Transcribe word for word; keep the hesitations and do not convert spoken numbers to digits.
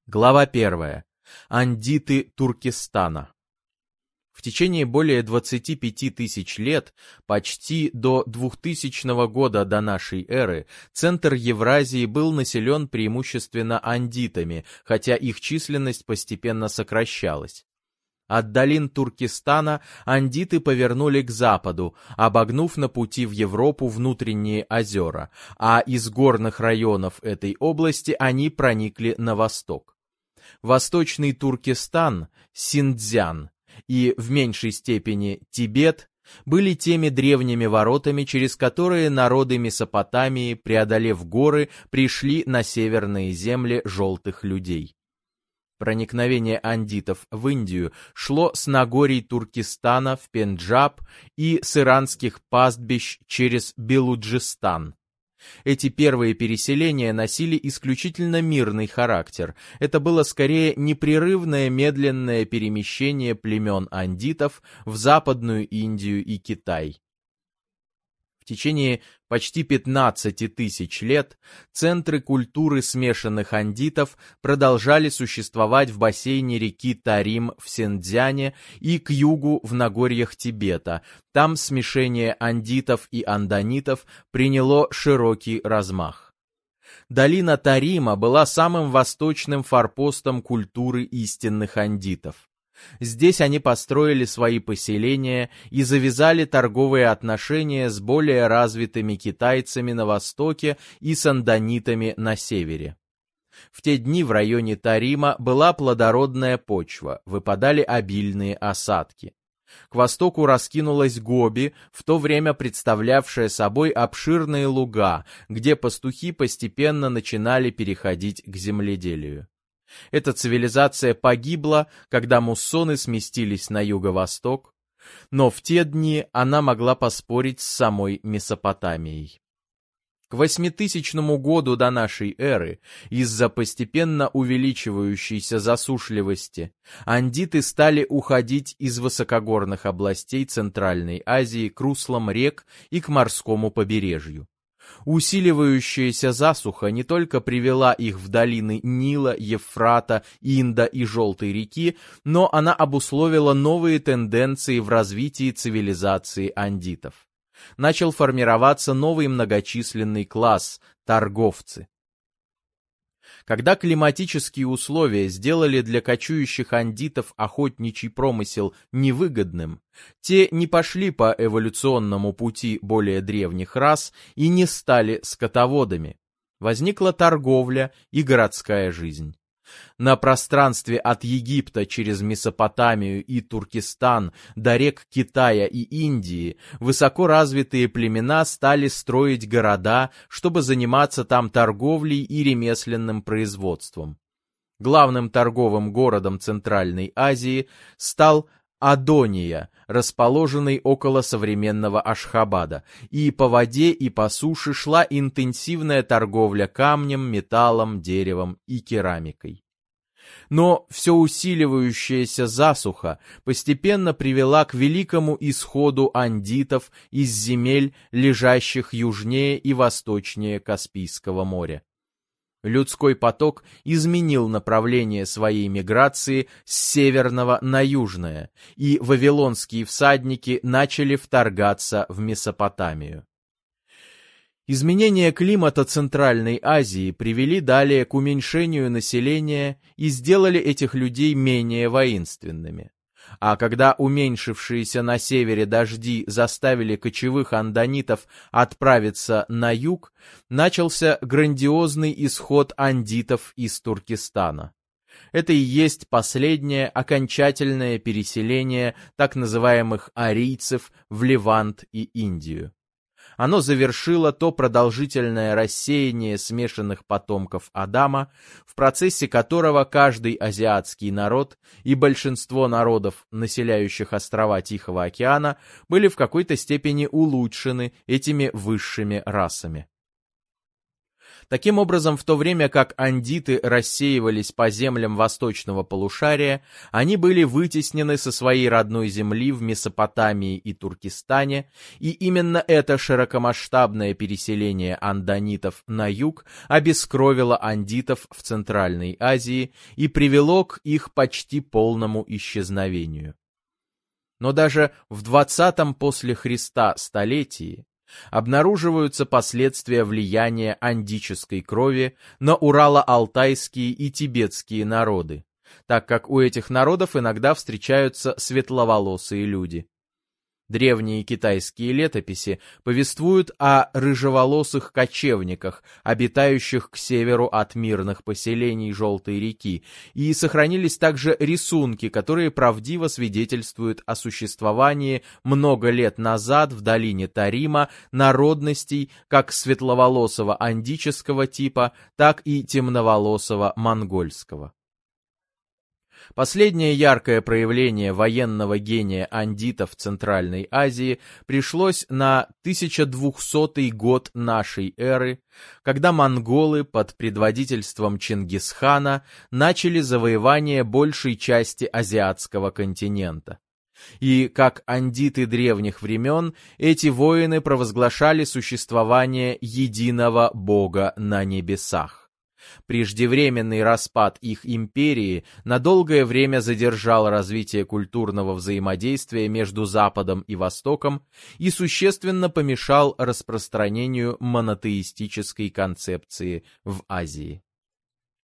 Глава первая. Андиты Туркестана. В течение более двадцати пяти тысяч лет, почти до двухтысячного года до нашей эры, центр Евразии был населен преимущественно андитами, хотя их численность постепенно сокращалась. От долин Туркестана андиты повернули к западу, обогнув на пути в Европу внутренние озера, а из горных районов этой области они проникли на восток. Восточный Туркестан, Синьцзян и, в меньшей степени, Тибет были теми древними воротами, через которые народы Месопотамии, преодолев горы, пришли на северные земли желтых людей. Проникновение андитов в Индию шло с Нагорий Туркестана в Пенджаб и с иранских пастбищ через Белуджистан. Эти первые переселения носили исключительно мирный характер. Это было скорее непрерывное медленное перемещение племен андитов в Западную Индию и Китай. В течение почти пятнадцати тысяч лет центры культуры смешанных андитов продолжали существовать в бассейне реки Тарим в Синьцзяне и к югу в Нагорьях Тибета. Там смешение андитов и андонитов приняло широкий размах. Долина Тарима была самым восточным форпостом культуры истинных андитов. Здесь они построили свои поселения и завязали торговые отношения с более развитыми китайцами на востоке и с андонитами на севере. В те дни в районе Тарима была плодородная почва, выпадали обильные осадки. К востоку раскинулась Гоби, в то время представлявшая собой обширные луга, где пастухи постепенно начинали переходить к земледелию. Эта цивилизация погибла, когда муссоны сместились на юго-восток, но в те дни она могла поспорить с самой Месопотамией. К восьмитысячному году до нашей эры, из-за постепенно увеличивающейся засушливости, андиты стали уходить из высокогорных областей Центральной Азии к руслам рек и к морскому побережью. Усиливающаяся засуха не только привела их в долины Нила, Евфрата, Инда и Желтой реки, но она обусловила новые тенденции в развитии цивилизации андитов. Начал формироваться новый многочисленный класс – торговцы. Когда климатические условия сделали для кочующих андитов охотничий промысел невыгодным, те не пошли по эволюционному пути более древних рас и не стали скотоводами. Возникла торговля и городская жизнь. На пространстве от Египта через Месопотамию и Туркестан до рек Китая и Индии высоко развитые племена стали строить города, чтобы заниматься там торговлей и ремесленным производством. Главным торговым городом Центральной Азии стал Адония, расположенный около современного Ашхабада, и по воде и по суше шла интенсивная торговля камнем, металлом, деревом и керамикой. Но все усиливающаяся засуха постепенно привела к великому исходу андитов из земель, лежащих южнее и восточнее Каспийского моря. Людской поток изменил направление своей миграции с северного на южное, и вавилонские всадники начали вторгаться в Месопотамию. Изменения климата Центральной Азии привели далее к уменьшению населения и сделали этих людей менее воинственными. А когда уменьшившиеся на севере дожди заставили кочевых андонитов отправиться на юг, начался грандиозный исход андитов из Туркестана. Это и есть последнее окончательное переселение так называемых арийцев в Левант и Индию. Оно завершило то продолжительное рассеяние смешанных потомков Адама, в процессе которого каждый азиатский народ и большинство народов, населяющих острова Тихого океана, были в какой-то степени улучшены этими высшими расами. Таким образом, в то время как андиты рассеивались по землям восточного полушария, они были вытеснены со своей родной земли в Месопотамии и Туркестане, и именно это широкомасштабное переселение андонитов на юг обескровило андитов в Центральной Азии и привело к их почти полному исчезновению. Но даже в двадцатом после Христа столетии обнаруживаются последствия влияния андической крови на урало-алтайские и тибетские народы, так как у этих народов иногда встречаются светловолосые люди. Древние китайские летописи повествуют о рыжеволосых кочевниках, обитающих к северу от мирных поселений Желтой реки, и сохранились также рисунки, которые правдиво свидетельствуют о существовании много лет назад в долине Тарима народностей как светловолосого андического типа, так и темноволосого монгольского. Последнее яркое проявление военного гения андитов в Центральной Азии пришлось на тысяча двухсотый год нашей эры, когда монголы под предводительством Чингисхана начали завоевание большей части азиатского континента. И, как андиты древних времен, эти воины провозглашали существование единого Бога на небесах. Преждевременный распад их империи на долгое время задержал развитие культурного взаимодействия между Западом и Востоком и существенно помешал распространению монотеистической концепции в Азии.